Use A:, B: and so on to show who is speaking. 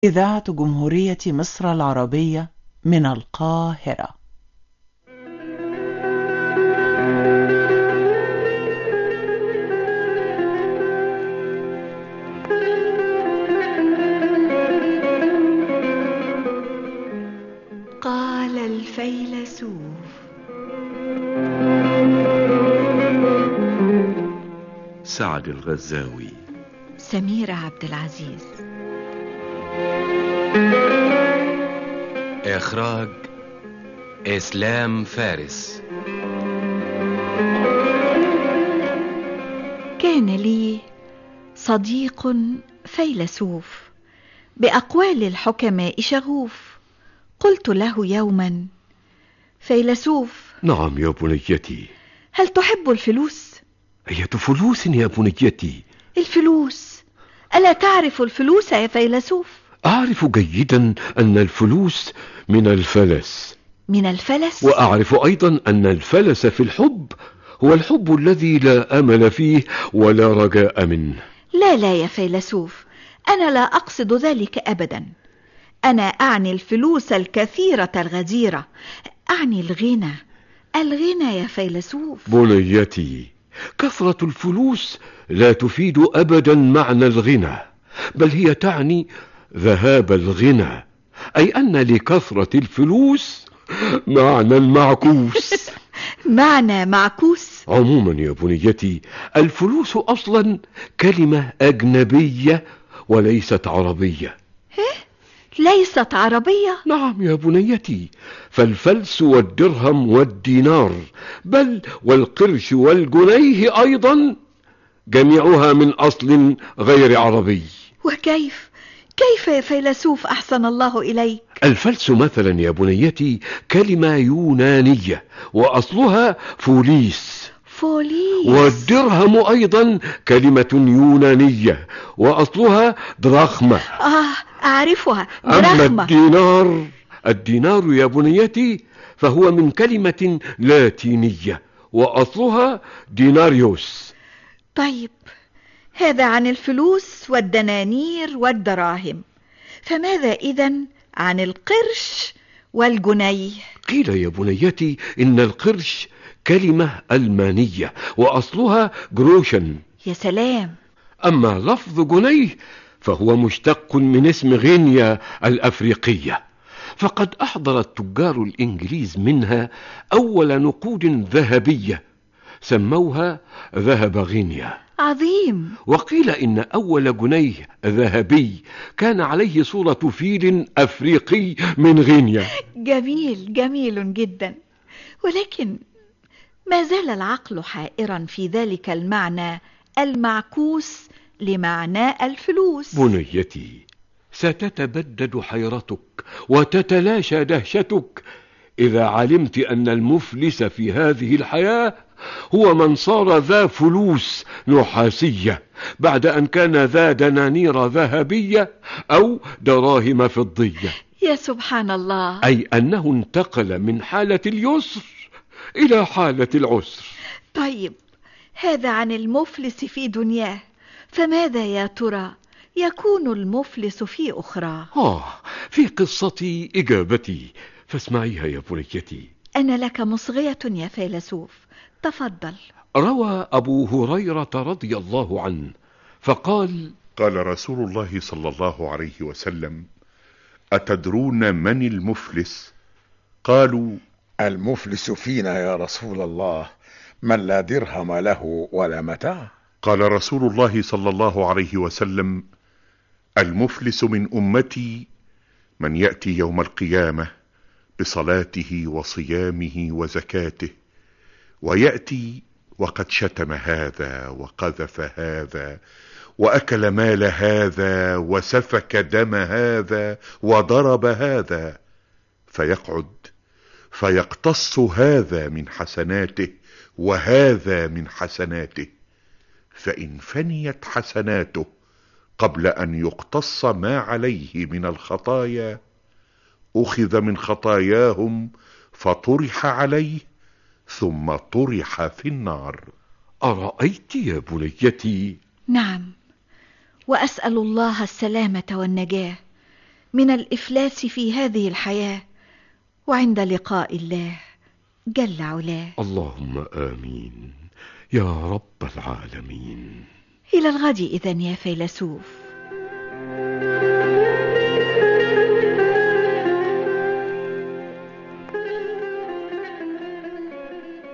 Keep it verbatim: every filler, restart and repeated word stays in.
A: إذاعة جمهورية مصر العربية من القاهرة.
B: قال الفيلسوف.
C: سعد الغزاوي.
B: سميرة عبد العزيز.
D: إخراج إسلام فارس.
B: كان لي صديق فيلسوف بأقوال الحكماء شغوف. قلت له يوما: فيلسوف.
C: نعم يا بنيتي.
B: هل تحب الفلوس؟
C: أية فلوس يا بنيتي؟
B: الفلوس. ألا تعرف الفلوس يا فيلسوف؟
C: أعرف جيدا أن الفلوس من الفلس.
B: من الفلس؟
C: وأعرف أيضا أن الفلس في الحب هو الحب الذي لا أمل فيه ولا رجاء منه.
B: لا لا يا فيلسوف، أنا لا أقصد ذلك أبدا. أنا أعني الفلوس الكثيرة الغزيرة، أعني الغنى. الغنى يا فيلسوف.
C: بنيتي، كثرة الفلوس لا تفيد أبدا معنى الغنى، بل هي تعني ذهاب الغنى، أي أن لكثرة الفلوس معنى معكوس.
B: معنى معكوس؟
C: عموما يا بنيتي، الفلوس أصلا كلمة أجنبية وليست عربية.
B: ليست عربية؟
C: نعم يا بنيتي، فالفلس والدرهم والدينار بل والقرش والجنيه أيضا جميعها من أصل غير عربي.
B: وكيف؟ كيف يا فيلسوف أحسن الله إليك؟
C: الفلس مثلا يا بنيتي كلمة يونانية وأصلها فوليس.
B: فوليس.
C: والدرهم أيضا كلمة يونانية وأصلها دراخمة.
B: آه أعرفها،
C: دراخمة. أما الدينار الدينار يا بنيتي فهو من كلمة لاتينية وأصلها ديناريوس.
B: طيب، هذا عن الفلوس والدنانير والدراهم، فماذا إذن عن القرش والجنيه؟
C: قيل يا بنيتي إن القرش كلمة ألمانية وأصلها جروشن.
B: يا سلام.
C: أما لفظ جنيه فهو مشتق من اسم غينيا الأفريقية، فقد أحضر التجار الإنجليز منها أول نقود ذهبية سموها ذهب غينيا.
B: عظيم.
C: وقيل إن أول جنيه ذهبي كان عليه صورة فيل أفريقي من غينيا.
B: جميل جميل جدا، ولكن ما زال العقل حائرا في ذلك المعنى المعكوس لمعنى الفلوس.
C: بنيتي، ستتبدد حيرتك وتتلاشى دهشتك إذا علمت أن المفلس في هذه الحياة هو من صار ذا فلوس نحاسية بعد أن كان ذا دنانير ذهبية أو دراهم فضية.
B: يا سبحان الله.
C: أي أنه انتقل من حالة اليسر إلى حالة العسر.
B: طيب، هذا عن المفلس في دنياه، فماذا يا ترى يكون المفلس في أخرى؟
C: آه في قصتي إجابتي، فاسمعيها يا بنيتي.
B: أنا لك مصغية يا فيلسوف، تفضل.
C: روى أبو هريرة رضي الله عنه فقال:
E: قال رسول الله صلى الله عليه وسلم: أتدرون من المفلس؟ قالوا:
F: المفلس فينا يا رسول الله من لا درهم له ولا متاع.
E: قال رسول الله صلى الله عليه وسلم: المفلس من أمتي من يأتي يوم القيامة بصلاته وصيامه وزكاته، ويأتي وقد شتم هذا وقذف هذا وأكل مال هذا وسفك دم هذا وضرب هذا، فيقعد فيقتص هذا من حسناته وهذا من حسناته، فإن فنيت حسناته قبل أن يقتص ما عليه من الخطايا أخذ من خطاياهم فطرح عليه ثم طرح في النار.
C: أرأيت يا بنيتي؟
B: نعم، وأسأل الله السلامة والنجاة، من الإفلاس في هذه الحياة وعند لقاء الله جل علاه.
C: اللهم آمين يا رب العالمين.
B: إلى الغد إذن يا فيلسوف.